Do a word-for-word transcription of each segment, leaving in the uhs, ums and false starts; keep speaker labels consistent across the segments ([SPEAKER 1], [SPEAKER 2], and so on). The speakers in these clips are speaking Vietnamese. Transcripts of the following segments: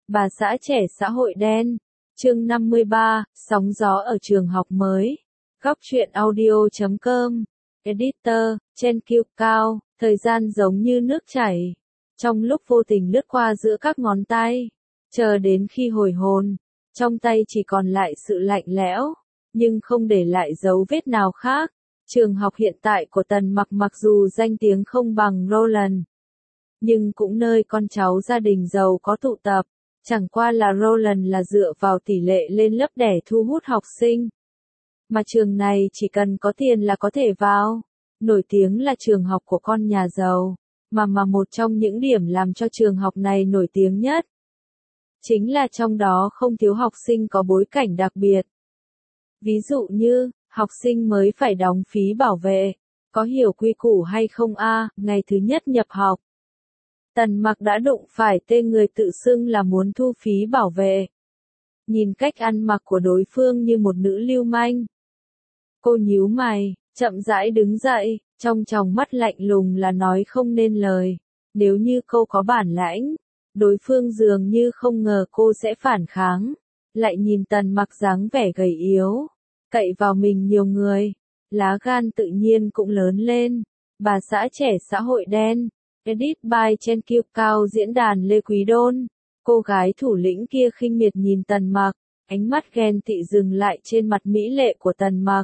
[SPEAKER 1] Bà xã trẻ xã hội đen. Chương năm mươi ba, sóng gió ở trường học mới. Góc truyện audio chấm com. Editor, Chen Kiêu Cao, thời gian giống như nước chảy. Trong lúc vô tình lướt qua giữa các ngón tay. Chờ đến khi hồi hồn, trong tay chỉ còn lại sự lạnh lẽo, nhưng không để lại dấu vết nào khác. Trường học hiện tại của Tần Mặc mặc dù danh tiếng không bằng Roland, nhưng cũng nơi con cháu gia đình giàu có tụ tập. Chẳng qua là Roland là dựa vào tỷ lệ lên lớp để thu hút học sinh. Mà trường này chỉ cần có tiền là có thể vào. Nổi tiếng là trường học của con nhà giàu. Mà mà một trong những điểm làm cho trường học này nổi tiếng nhất, chính là trong đó không thiếu học sinh có bối cảnh đặc biệt. Ví dụ như, học sinh mới phải đóng phí bảo vệ. Có hiểu quy củ hay không a? Ngày thứ nhất nhập học, Tần Mặc đã đụng phải tên người tự xưng là muốn thu phí bảo vệ. Nhìn cách ăn mặc của đối phương như một nữ lưu manh. Cô nhíu mày, chậm rãi đứng dậy, trong tròng mắt lạnh lùng là nói không nên lời. Nếu như cô có bản lãnh, đối phương dường như không ngờ cô sẽ phản kháng. Lại nhìn Tần Mặc dáng vẻ gầy yếu, cậy vào mình nhiều người, lá gan tự nhiên cũng lớn lên. Bà xã trẻ xã hội đen. Edit by Chen Kiêu Cao, diễn đàn Lê Quý Đôn. Cô gái thủ lĩnh kia khinh miệt nhìn Tần Mặc, ánh mắt ghen tị dừng lại trên mặt mỹ lệ của Tần Mặc.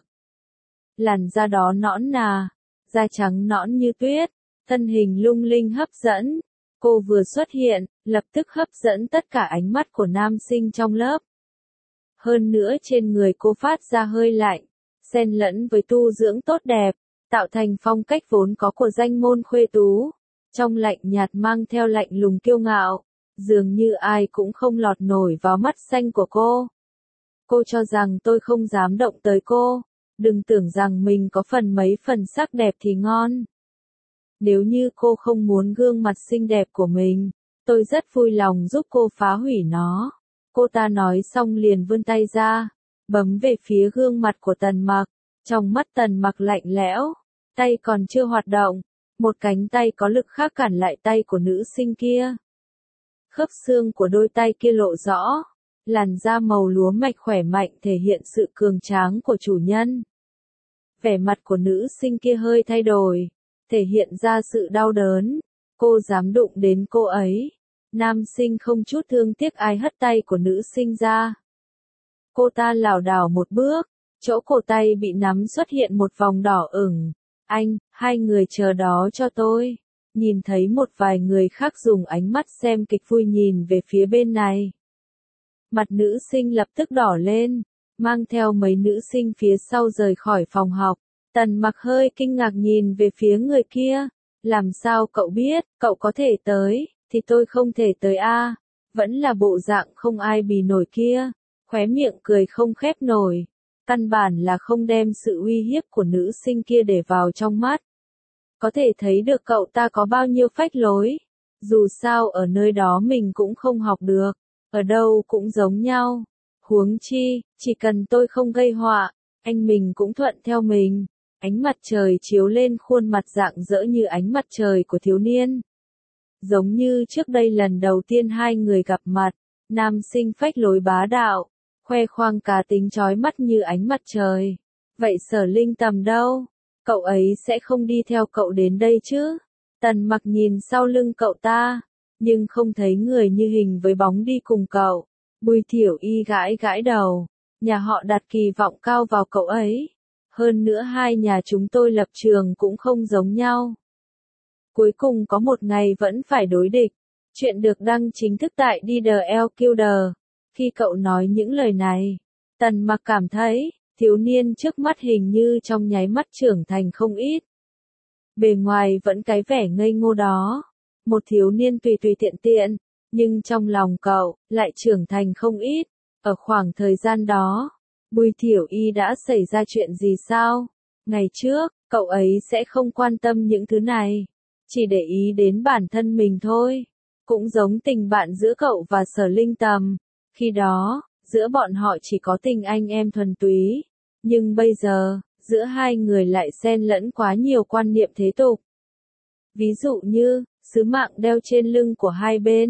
[SPEAKER 1] Làn da đó nõn nà, da trắng nõn như tuyết, thân hình lung linh hấp dẫn. Cô vừa xuất hiện, lập tức hấp dẫn tất cả ánh mắt của nam sinh trong lớp. Hơn nữa trên người cô phát ra hơi lạnh, xen lẫn với tu dưỡng tốt đẹp, tạo thành phong cách vốn có của danh môn khuê tú. Trong lạnh nhạt mang theo lạnh lùng kiêu ngạo, dường như ai cũng không lọt nổi vào mắt xanh của cô. Cô cho rằng tôi không dám động tới cô, đừng tưởng rằng mình có phần mấy phần sắc đẹp thì ngon. Nếu như cô không muốn gương mặt xinh đẹp của mình, tôi rất vui lòng giúp cô phá hủy nó. Cô ta nói xong liền vươn tay ra, bấm về phía gương mặt của Tần Mặc. Trong mắt Tần Mặc lạnh lẽo, tay còn chưa hoạt động, một cánh tay có lực khác cản lại tay của nữ sinh kia. Khớp xương của đôi tay kia lộ rõ, làn da màu lúa mạch khỏe mạnh thể hiện sự cường tráng của chủ nhân. Vẻ mặt của nữ sinh kia hơi thay đổi, thể hiện ra sự đau đớn. Cô dám đụng đến cô ấy. Nam sinh không chút thương tiếc ai hất tay của nữ sinh ra. Cô ta lảo đảo một bước, chỗ cổ tay bị nắm xuất hiện một vòng đỏ ửng. Anh, hai người chờ đó cho tôi. Nhìn thấy một vài người khác dùng ánh mắt xem kịch vui nhìn về phía bên này. Mặt nữ sinh lập tức đỏ lên, mang theo mấy nữ sinh phía sau rời khỏi phòng học. Tần Mặc hơi kinh ngạc nhìn về phía người kia. Làm sao cậu biết, cậu có thể tới, thì tôi không thể tới a? Vẫn là bộ dạng không ai bì nổi kia, khóe miệng cười không khép nổi. Căn bản là không đem sự uy hiếp của nữ sinh kia để vào trong mắt. Có thể thấy được cậu ta có bao nhiêu phách lối. Dù sao ở nơi đó mình cũng không học được, ở đâu cũng giống nhau. Huống chi, chỉ cần tôi không gây họa, anh mình cũng thuận theo mình. Ánh mặt trời chiếu lên khuôn mặt rạng rỡ như ánh mặt trời của thiếu niên. Giống như trước đây lần đầu tiên hai người gặp mặt, nam sinh phách lối bá đạo, khoe khoang cá tính chói mắt như ánh mặt trời. Vậy Sở Linh Tầm đâu? Cậu ấy sẽ không đi theo cậu đến đây chứ? Tần Mặc nhìn sau lưng cậu ta, nhưng không thấy người như hình với bóng đi cùng cậu. Bùi Thiểu Y gãi gãi đầu, nhà họ đặt kỳ vọng cao vào cậu ấy. Hơn nữa hai nhà chúng tôi lập trường cũng không giống nhau. Cuối cùng có một ngày vẫn phải đối địch. Chuyện được đăng chính thức tại đê đê lờ Killer. Khi cậu nói những lời này, Tần Mặc cảm thấy, thiếu niên trước mắt hình như trong nháy mắt trưởng thành không ít. Bề ngoài vẫn cái vẻ ngây ngô đó, một thiếu niên tùy tùy tiện tiện, nhưng trong lòng cậu, lại trưởng thành không ít. Ở khoảng thời gian đó, Bùi Thiểu Y đã xảy ra chuyện gì sao? Ngày trước, cậu ấy sẽ không quan tâm những thứ này, chỉ để ý đến bản thân mình thôi. Cũng giống tình bạn giữa cậu và Sở Linh Tầm. Khi đó, giữa bọn họ chỉ có tình anh em thuần túy. Nhưng bây giờ, giữa hai người lại xen lẫn quá nhiều quan niệm thế tục. Ví dụ như, sứ mạng đeo trên lưng của hai bên,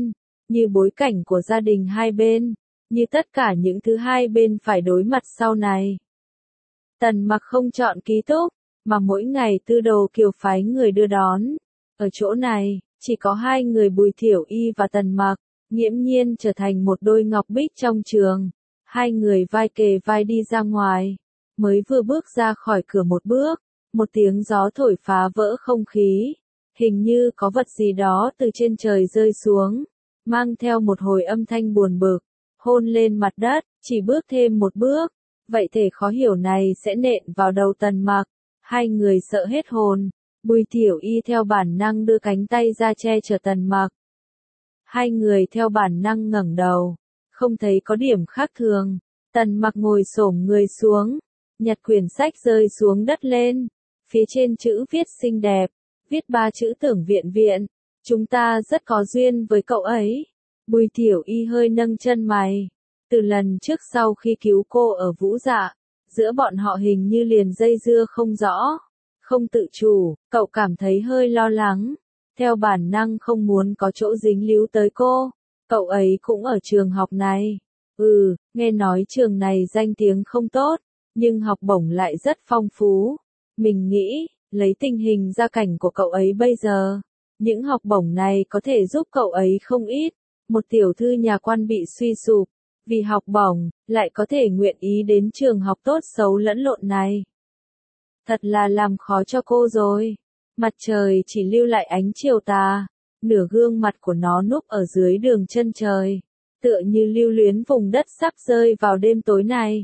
[SPEAKER 1] như bối cảnh của gia đình hai bên, như tất cả những thứ hai bên phải đối mặt sau này. Tần Mặc không chọn ký túc, mà mỗi ngày Tư Đồ Kiều phái người đưa đón. Ở chỗ này, chỉ có hai người Bùi Thiểu Y và Tần Mặc, nghiễm nhiên trở thành một đôi ngọc bích trong trường. Hai người vai kề vai đi ra ngoài, mới vừa bước ra khỏi cửa một bước, một tiếng gió thổi phá vỡ không khí. Hình như có vật gì đó từ trên trời rơi xuống, mang theo một hồi âm thanh buồn bực, hôn lên mặt đất, chỉ bước thêm một bước. Vậy thể khó hiểu này sẽ nện vào đầu Tần Mặc. Hai người sợ hết hồn, Bùi Thiểu Y theo bản năng đưa cánh tay ra che chở Tần Mặc. Hai người theo bản năng ngẩng đầu, không thấy có điểm khác thường. Tần Mặc ngồi xổm người xuống, nhặt quyển sách rơi xuống đất lên. Phía trên chữ viết xinh đẹp, viết ba chữ Tưởng Viện Viện. Chúng ta rất có duyên với cậu ấy. Bùi Thiểu Y hơi nâng chân mày. Từ lần trước sau khi cứu cô ở Vũ Dạ, giữa bọn họ hình như liền dây dưa không rõ, không tự chủ, cậu cảm thấy hơi lo lắng. Theo bản năng không muốn có chỗ dính líu tới cô. Cậu ấy cũng ở trường học này. Ừ, nghe nói trường này danh tiếng không tốt, nhưng học bổng lại rất phong phú. Mình nghĩ, lấy tình hình gia cảnh của cậu ấy bây giờ, những học bổng này có thể giúp cậu ấy không ít. Một tiểu thư nhà quan bị suy sụp, vì học bổng, lại có thể nguyện ý đến trường học tốt xấu lẫn lộn này. Thật là làm khó cho cô rồi. Mặt trời chỉ lưu lại ánh chiều tà, nửa gương mặt của nó núp ở dưới đường chân trời, tựa như lưu luyến vùng đất sắp rơi vào đêm tối này.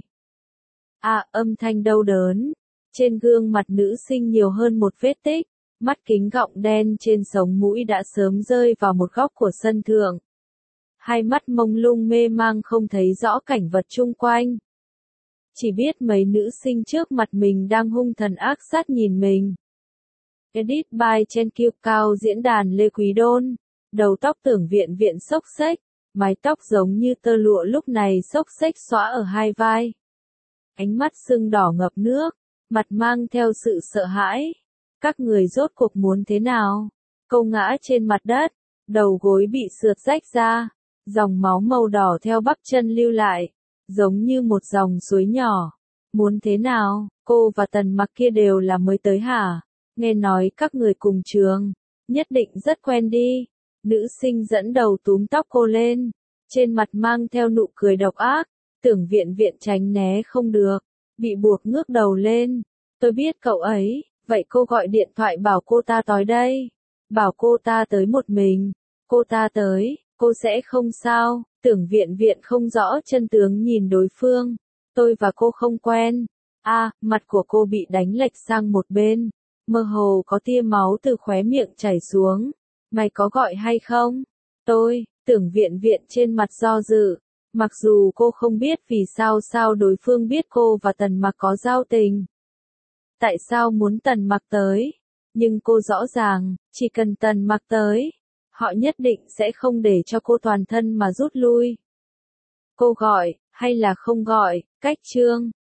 [SPEAKER 1] À, âm thanh đau đớn. Trên gương mặt nữ sinh nhiều hơn một vết tích, mắt kính gọng đen trên sống mũi đã sớm rơi vào một góc của sân thượng. Hai mắt mông lung mê mang không thấy rõ cảnh vật chung quanh. Chỉ biết mấy nữ sinh trước mặt mình đang hung thần ác sát nhìn mình. Edit by Chen Kiêu Cao, diễn đàn Lê Quý Đôn. Đầu tóc Tưởng Viện Viện xốc xếch, mái tóc giống như tơ lụa lúc này xốc xếch xõa ở hai vai. Ánh mắt sưng đỏ ngập nước, mặt mang theo sự sợ hãi. Các người rốt cuộc muốn thế nào? Cô ngã trên mặt đất, đầu gối bị sượt rách ra, dòng máu màu đỏ theo bắp chân lưu lại, giống như một dòng suối nhỏ. Muốn thế nào? Cô và Tần Mặc kia đều là mới tới hả? Nghe nói các người cùng trường, nhất định rất quen đi. Nữ sinh dẫn đầu túm tóc cô lên, trên mặt mang theo nụ cười độc ác. Tưởng Viện Viện tránh né không được, bị buộc ngước đầu lên. Tôi biết cậu ấy, vậy cô gọi điện thoại bảo cô ta tới đây. Bảo cô ta tới một mình. Cô ta tới, cô sẽ không sao. Tưởng Viện Viện không rõ chân tướng nhìn đối phương. Tôi và cô không quen. A, à, mặt của cô bị đánh lệch sang một bên, mơ hồ có tia máu từ khóe miệng chảy xuống. Mày có gọi hay không? Tôi, Tưởng Viện Viện trên mặt do dự. Mặc dù cô không biết vì sao sao đối phương biết cô và Tần Mặc có giao tình. Tại sao muốn Tần Mặc tới? Nhưng cô rõ ràng, chỉ cần Tần Mặc tới, họ nhất định sẽ không để cho cô toàn thân mà rút lui. Cô gọi, hay là không gọi, cách chương.